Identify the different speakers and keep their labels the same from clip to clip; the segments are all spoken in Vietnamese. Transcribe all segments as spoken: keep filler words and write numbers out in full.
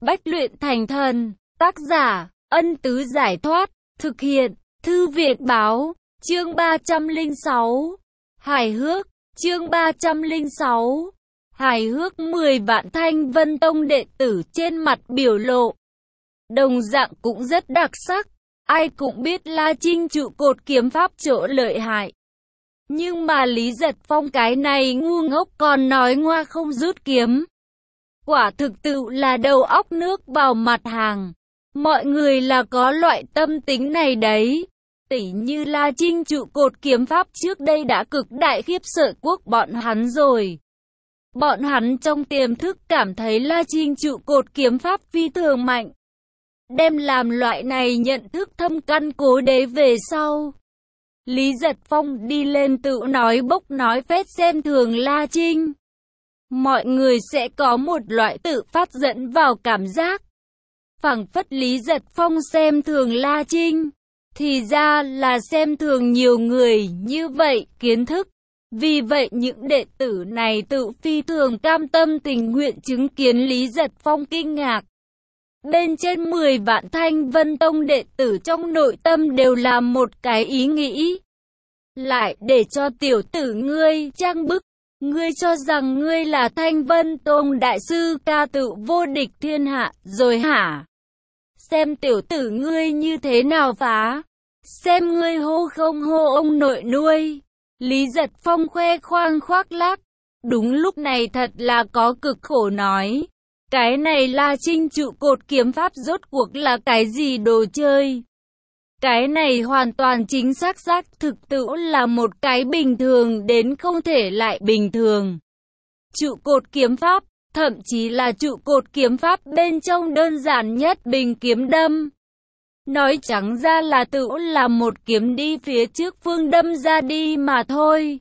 Speaker 1: Bách luyện thành thần. Tác giả, Ân Tứ Giải Thoát. Thực hiện, Thư Việt Báo. Chương ba trăm lẻ sáu. Hài hước. Chương ba trăm lẻ sáu. Hài hước. Mười vạn Thanh Vân Tông đệ tử trên mặt biểu lộ đồng dạng cũng rất đặc sắc. Ai cũng biết La Trinh trụ cột kiếm pháp chỗ lợi hại. Nhưng mà Lý Giật Phong cái này ngu ngốc còn nói ngoa không rút kiếm. Quả thực tự là đầu óc nước vào mặt hàng. Mọi người là có loại tâm tính này đấy. Tỉ như La Trinh trụ cột kiếm pháp trước đây đã cực đại khiếp sợ quốc bọn hắn rồi. Bọn hắn trong tiềm thức cảm thấy La Trinh trụ cột kiếm pháp phi thường mạnh. Đem làm loại này nhận thức thâm căn cố đế về sau. Lý Giật Phong đi lên tự nói bốc nói phét xem thường La Trinh. Mọi người sẽ có một loại tự phát dẫn vào cảm giác. Phảng phất Lý Giật Phong xem thường La Trinh. Thì ra là xem thường nhiều người như vậy kiến thức. Vì vậy những đệ tử này tự phi thường cam tâm tình nguyện chứng kiến Lý Giật Phong kinh ngạc. Bên trên mười vạn Thanh Vân Tông đệ tử trong nội tâm đều là một cái ý nghĩ. Lại để cho tiểu tử ngươi trang bức. Ngươi cho rằng ngươi là Thanh Vân Tông đại sư ca tự vô địch thiên hạ rồi hả? Xem tiểu tử ngươi như thế nào phá. Xem ngươi hô không hô ông nội nuôi. Lý Giật Phong khoe khoang khoác lác. Đúng lúc này thật là có cực khổ nói. Cái này La Trinh trụ cột kiếm pháp rốt cuộc là cái gì đồ chơi? Cái này hoàn toàn chính xác xác thực tự là một cái bình thường đến không thể lại bình thường. Trụ cột kiếm pháp, thậm chí là trụ cột kiếm pháp bên trong đơn giản nhất bình kiếm đâm. Nói trắng ra là tự là một kiếm đi phía trước phương đâm ra đi mà thôi.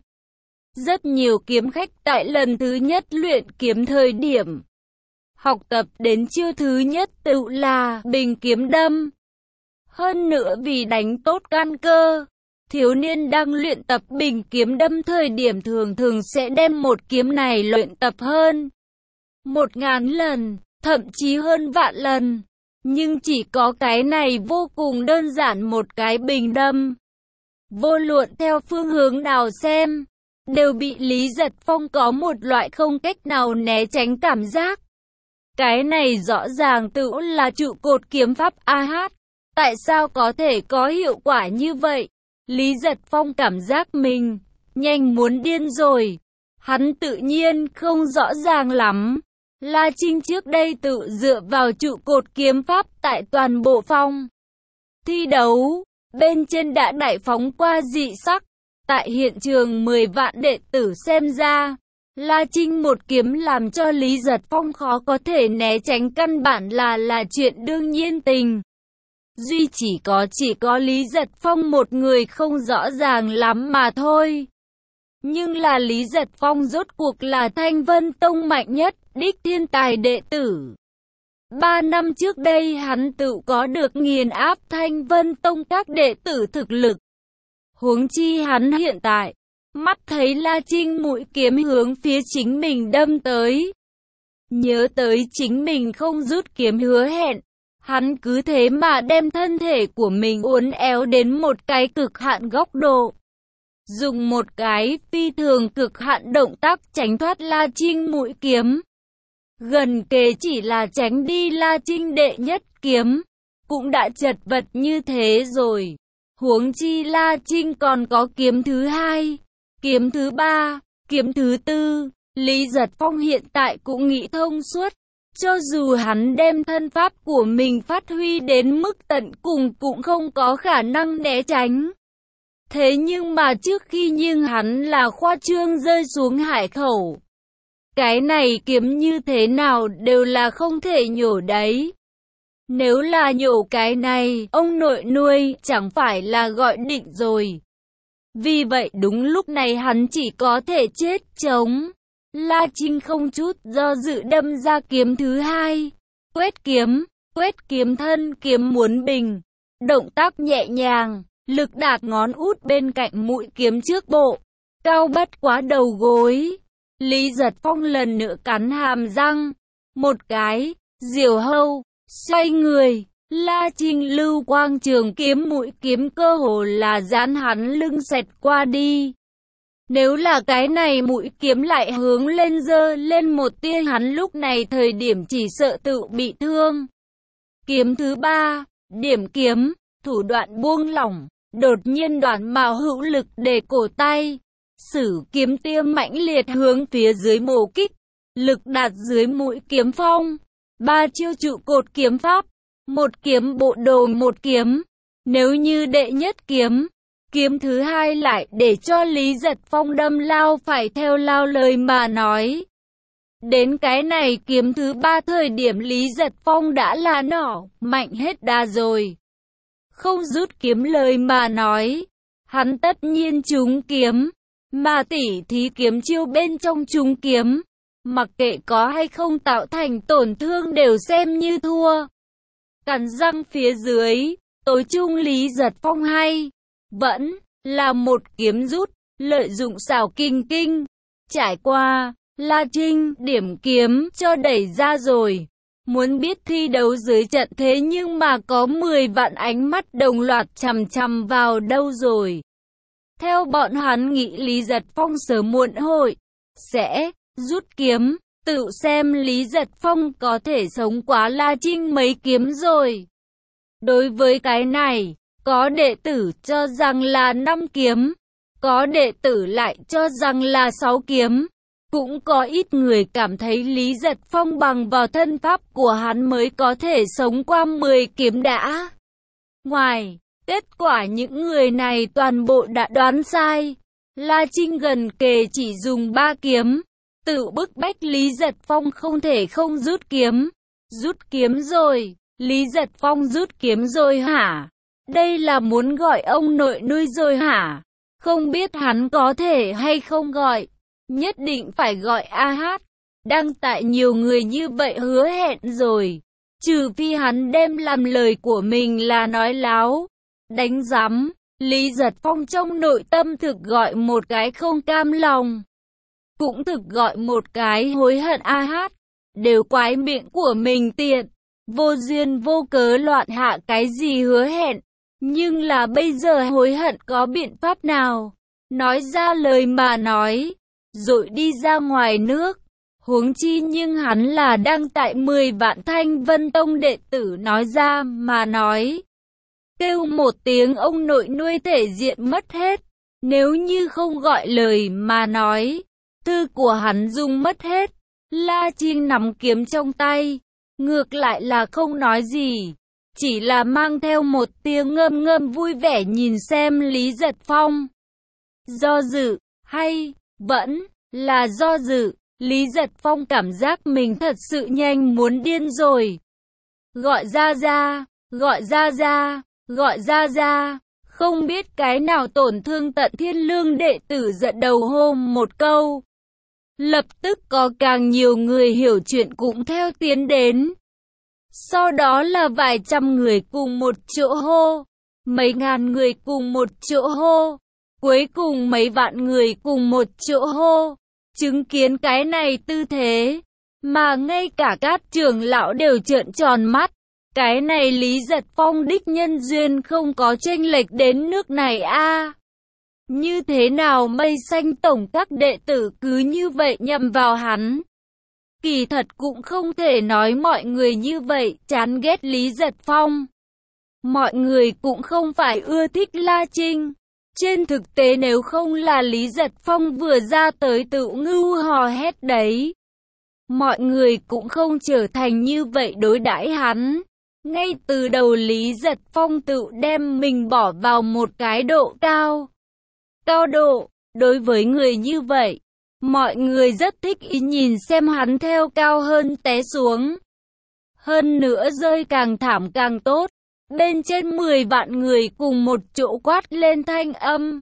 Speaker 1: Rất nhiều kiếm khách tại lần thứ nhất luyện kiếm thời điểm học tập đến chiêu thứ nhất tự là bình kiếm đâm. Hơn nữa vì đánh tốt căn cơ, thiếu niên đang luyện tập bình kiếm đâm thời điểm thường thường sẽ đem một kiếm này luyện tập hơn một ngàn lần, thậm chí hơn vạn lần. Nhưng chỉ có cái này vô cùng đơn giản một cái bình đâm. Vô luận theo phương hướng nào xem, đều bị Lý Giật Phong có một loại không cách nào né tránh cảm giác. Cái này rõ ràng tự là trụ cột kiếm pháp a hát. Tại sao có thể có hiệu quả như vậy? Lý Giật Phong cảm giác mình nhanh muốn điên rồi. Hắn tự nhiên không rõ ràng lắm. La Trinh trước đây tự dựa vào trụ cột kiếm pháp tại toàn bộ phong thi đấu, bên trên đã đại phóng qua dị sắc. Tại hiện trường mười vạn đệ tử xem ra, La Trinh một kiếm làm cho Lý Giật Phong khó có thể né tránh căn bản là là chuyện đương nhiên tình. Duy chỉ có chỉ có Lý Giật Phong một người không rõ ràng lắm mà thôi. Nhưng là Lý Giật Phong rốt cuộc là Thanh Vân Tông mạnh nhất, đích thiên tài đệ tử. Ba năm trước đây hắn tự có được nghiền áp Thanh Vân Tông các đệ tử thực lực. Huống chi hắn hiện tại, mắt thấy La Trinh mũi kiếm hướng phía chính mình đâm tới. Nhớ tới chính mình không rút kiếm hứa hẹn. Hắn cứ thế mà đem thân thể của mình uốn éo đến một cái cực hạn góc độ. Dùng một cái phi thường cực hạn động tác tránh thoát La Trinh mũi kiếm. Gần kề chỉ là tránh đi La Trinh đệ nhất kiếm. Cũng đã chật vật như thế rồi. Huống chi La Trinh còn có kiếm thứ hai, kiếm thứ ba, kiếm thứ tư. Lý Giật Phong hiện tại cũng nghĩ thông suốt. Cho dù hắn đem thân pháp của mình phát huy đến mức tận cùng cũng không có khả năng né tránh. Thế nhưng mà trước khi nhưng hắn là khoa trương rơi xuống hải khẩu. Cái này kiếm như thế nào đều là không thể nhổ đấy. Nếu là nhổ cái này, ông nội nuôi chẳng phải là gọi định rồi. Vì vậy đúng lúc này hắn chỉ có thể chết chống. La Trinh không chút do dự đâm ra kiếm thứ hai. Quét kiếm, quét kiếm thân kiếm muốn bình. Động tác nhẹ nhàng, lực đạt ngón út bên cạnh mũi kiếm trước bộ. Cao bất quá đầu gối. Lý Giật Phong lần nữa cắn hàm răng. Một cái, Diều hâu, xoay người, La Trinh lưu quang trường kiếm mũi kiếm cơ hồ là dán hắn lưng xẹt qua đi. Nếu là cái này mũi kiếm lại hướng lên giơ lên một tia, hắn lúc này thời điểm chỉ sợ tự bị thương. Kiếm thứ ba, điểm kiếm, thủ đoạn buông lỏng, đột nhiên đoạn mạo hữu lực để cổ tay. Sử kiếm tiêm mãnh liệt hướng phía dưới mổ kích, lực đạt dưới mũi kiếm phong. Ba chiêu trụ cột kiếm pháp, một kiếm bộ đồ một kiếm. Nếu như đệ nhất kiếm, kiếm thứ hai lại để cho Lý Giật Phong đâm lao phải theo lao lời mà nói. Đến cái này kiếm thứ ba thời điểm Lý Giật Phong đã là nỏ, mạnh hết đà rồi. Không rút kiếm lời mà nói, hắn tất nhiên trúng kiếm, mà tỉ thí kiếm chiêu bên trong trúng kiếm. Mặc kệ có hay không tạo thành tổn thương đều xem như thua. Cắn răng phía dưới, tối trung Lý Giật Phong hay vẫn là một kiếm rút, lợi dụng xảo kinh kinh. Trải qua, La Trinh điểm kiếm cho đẩy ra rồi. Muốn biết thi đấu dưới trận thế nhưng mà có mười vạn ánh mắt đồng loạt chằm chằm vào đâu rồi. Theo bọn hắn nghĩ Lý Giật Phong sớm muộn hội sẽ rút kiếm, tự xem Lý Giật Phong có thể sống quá La Trinh mấy kiếm rồi. Đối với cái này, có đệ tử cho rằng là năm kiếm, có đệ tử lại cho rằng là sáu kiếm. Cũng có ít người cảm thấy Lý Giật Phong bằng vào thân pháp của hắn mới có thể sống qua mười kiếm đã. Ngoài, kết quả những người này toàn bộ đã đoán sai. La Trinh gần kề chỉ dùng ba kiếm, tự bức bách Lý Giật Phong không thể không rút kiếm. Rút kiếm rồi, Lý Giật Phong rút kiếm rồi hả? Đây là muốn gọi ông nội nuôi rồi hả? Không biết hắn có thể hay không gọi. Nhất định phải gọi a hát. Đăng tại nhiều người như vậy hứa hẹn rồi. Trừ phi hắn đem làm lời của mình là nói láo. Đánh giám, Lý Giật Phong trong nội tâm thực gọi một cái không cam lòng. Cũng thực gọi một cái hối hận a hát. Đều quái miệng của mình tiện. Vô duyên vô cớ loạn hạ cái gì hứa hẹn. Nhưng là bây giờ hối hận có biện pháp nào? Nói ra lời mà nói. Rồi đi ra ngoài nước. Huống chi nhưng hắn là đang tại mười vạn Thanh Vân Tông đệ tử nói ra mà nói. Kêu một tiếng ông nội nuôi thể diện mất hết. Nếu như không gọi lời mà nói, thư của hắn dùng mất hết. La Trinh nắm kiếm trong tay, ngược lại là không nói gì, chỉ là mang theo một tiếng ngâm ngâm vui vẻ nhìn xem Lý Giật Phong. Do dự, hay vẫn là do dự, Lý Giật Phong cảm giác mình thật sự nhanh muốn điên rồi. Gọi ra ra, gọi ra ra, gọi ra ra, không biết cái nào tổn thương tận thiên lương đệ tử giận đầu hô một câu. Lập tức có càng nhiều người hiểu chuyện cũng theo tiến đến. Sau đó là vài trăm người cùng một chỗ hô, mấy ngàn người cùng một chỗ hô, cuối cùng mấy vạn người cùng một chỗ hô. Chứng kiến cái này tư thế, mà ngay cả các trưởng lão đều trợn tròn mắt. Cái này Lý Giật Phong đích nhân duyên không có chênh lệch đến nước này a. À, như thế nào Mây Xanh tổng các đệ tử cứ như vậy nhầm vào hắn? Kỳ thật cũng không thể nói mọi người như vậy chán ghét Lý Giật Phong. Mọi người cũng không phải ưa thích La Trinh. Trên thực tế nếu không là Lý Giật Phong vừa ra tới tự ngưu hò hét đấy, mọi người cũng không trở thành như vậy đối đãi hắn. Ngay từ đầu Lý Giật Phong tự đem mình bỏ vào một cái độ cao. Cao độ, đối với người như vậy, mọi người rất thích ý nhìn xem hắn theo cao hơn té xuống. Hơn nữa rơi càng thảm càng tốt. Bên trên mười vạn người cùng một chỗ quát lên thanh âm,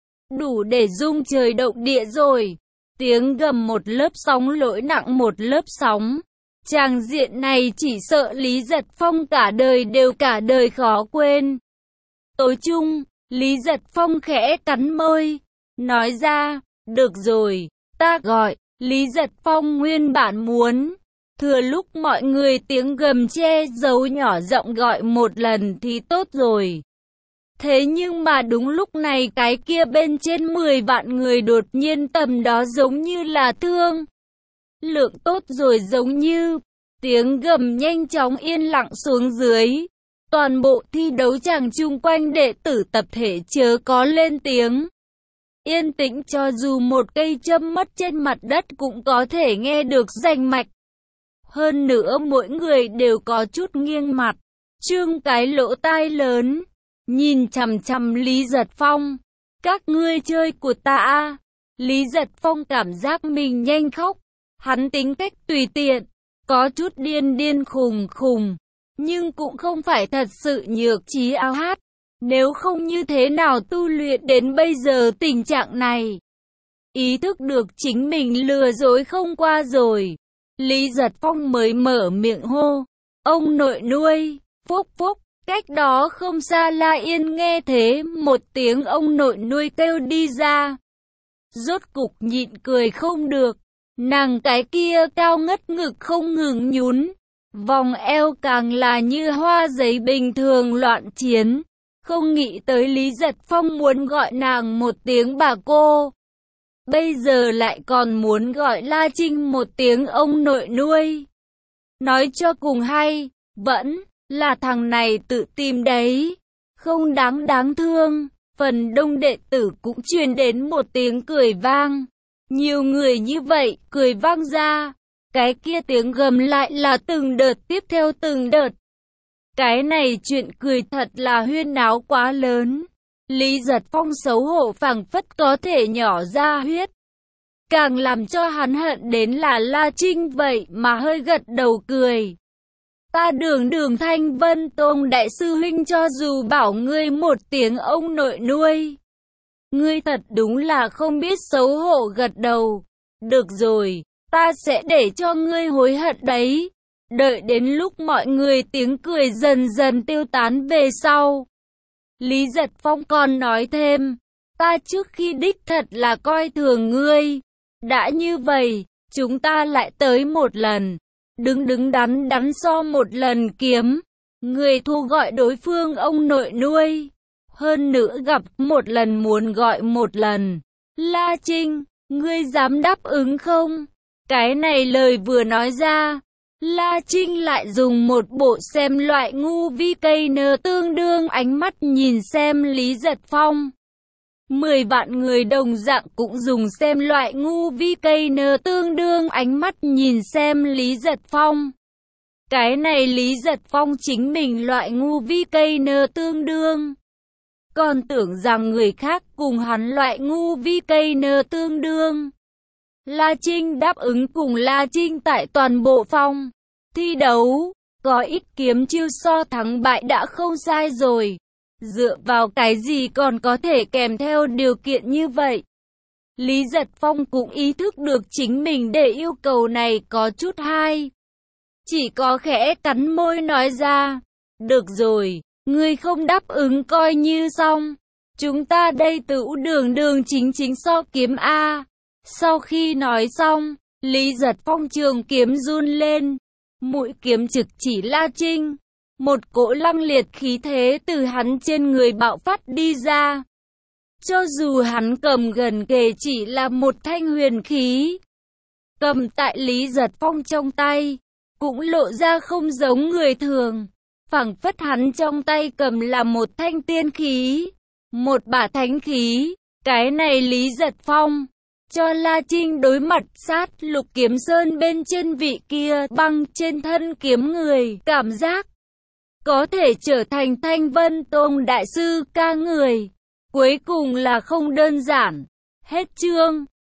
Speaker 1: đủ để rung trời động địa rồi. Tiếng gầm một lớp sóng lỗi nặng một lớp sóng. Tràng diện này chỉ sợ Lý Giật Phong cả đời đều cả đời khó quên. Tối chung, Lý Giật Phong khẽ cắn môi, nói ra, được rồi, ta gọi. Lý Giật Phong nguyên bản muốn Thừa lúc mọi người tiếng gầm che giấu nhỏ giọng gọi một lần thì tốt rồi. Thế nhưng mà đúng lúc này cái kia bên trên mười vạn người đột nhiên tầm đó giống như là thương lượng tốt rồi, giống như tiếng gầm nhanh chóng yên lặng xuống dưới. Toàn bộ thi đấu tràng chung quanh đệ tử tập thể chớ có lên tiếng. Yên tĩnh, cho dù một cây châm mất trên mặt đất cũng có thể nghe được rành mạch. Hơn nữa mỗi người đều có chút nghiêng mặt, trương cái lỗ tai lớn, nhìn chằm chằm Lý Giật Phong. Các ngươi chơi của ta à? Lý Giật Phong cảm giác mình nhanh khóc. Hắn tính cách tùy tiện, có chút điên điên khùng khùng, nhưng cũng không phải thật sự nhược trí ao hát. Nếu không như thế nào tu luyện đến bây giờ tình trạng này. Ý thức được chính mình lừa dối không qua rồi, Lý Giật Phong mới mở miệng hô. Ông nội nuôi, phúc phúc. Cách đó không xa La Yên nghe thế một tiếng ông nội nuôi kêu đi ra. Rốt cục nhịn cười không được. Nàng cái kia cao ngất ngực không ngừng nhún, vòng eo càng là như hoa giấy bình thường loạn chiến. Không nghĩ tới Lý Giật Phong muốn gọi nàng một tiếng bà cô, bây giờ lại còn muốn gọi La Trinh một tiếng ông nội nuôi. Nói cho cùng hay, vẫn là thằng này tự tìm đấy, không đáng đáng thương. Phần đông đệ tử cũng truyền đến một tiếng cười vang. Nhiều người như vậy, cười vang ra. Cái kia tiếng gầm lại là từng đợt tiếp theo từng đợt. Cái này chuyện cười thật là huyên náo quá lớn. Lý Giật Phong xấu hổ phảng phất có thể nhỏ ra huyết. Càng làm cho hắn hận đến là La Trinh vậy mà hơi gật đầu cười. Ta đường đường Thanh Vân Tông đại sư huynh cho dù bảo ngươi một tiếng ông nội nuôi, ngươi thật đúng là không biết xấu hổ gật đầu. Được rồi, ta sẽ để cho ngươi hối hận đấy. Đợi đến lúc mọi người tiếng cười dần dần tiêu tán về sau, Lý Giật Phong còn nói thêm, ta trước khi đích thật là coi thường ngươi. Đã như vậy, chúng ta lại tới một lần. Đứng đứng đắn đắn so một lần kiếm. Người thua gọi đối phương ông nội nuôi. Hơn nữa gặp một lần muốn gọi một lần. La Trinh, ngươi dám đáp ứng không? Cái này lời vừa nói ra, La Trinh lại dùng một bộ xem loại ngu vi cây nơ tương đương ánh mắt nhìn xem Lý Giật Phong. Mười vạn người đồng dạng cũng dùng xem loại ngu vi cây nơ tương đương ánh mắt nhìn xem Lý Giật Phong. Cái này Lý Giật Phong chính mình loại ngu vi cây nơ tương đương. Còn tưởng rằng người khác cùng hắn loại ngu vi cây nơ tương đương. La Trinh đáp ứng cùng La Trinh tại toàn bộ phòng thi đấu, có ít kiếm chiêu so thắng bại đã không sai rồi. Dựa vào cái gì còn có thể kèm theo điều kiện như vậy? Lý Giật Phong cũng ý thức được chính mình để yêu cầu này có chút hay. Chỉ có khẽ cắn môi nói ra, được rồi, ngươi không đáp ứng coi như xong. Chúng ta đây tự đường đường chính chính so kiếm A. Sau khi nói xong, Lý Giật Phong trường kiếm run lên. Mũi kiếm trực chỉ La Trinh. Một cỗ lăng liệt khí thế từ hắn trên người bạo phát đi ra. Cho dù hắn cầm gần kề chỉ là một thanh huyền khí, cầm tại Lý Giật Phong trong tay, cũng lộ ra không giống người thường. Phảng phất hắn trong tay cầm là một thanh tiên khí, một bả thánh khí. Cái này Lý Giật Phong cho La Trinh đối mặt sát lục kiếm sơn bên trên vị kia băng trên thân kiếm người, cảm giác có thể trở thành Thanh Vân Tông đại sư ca người. Cuối cùng là không đơn giản. Hết chương.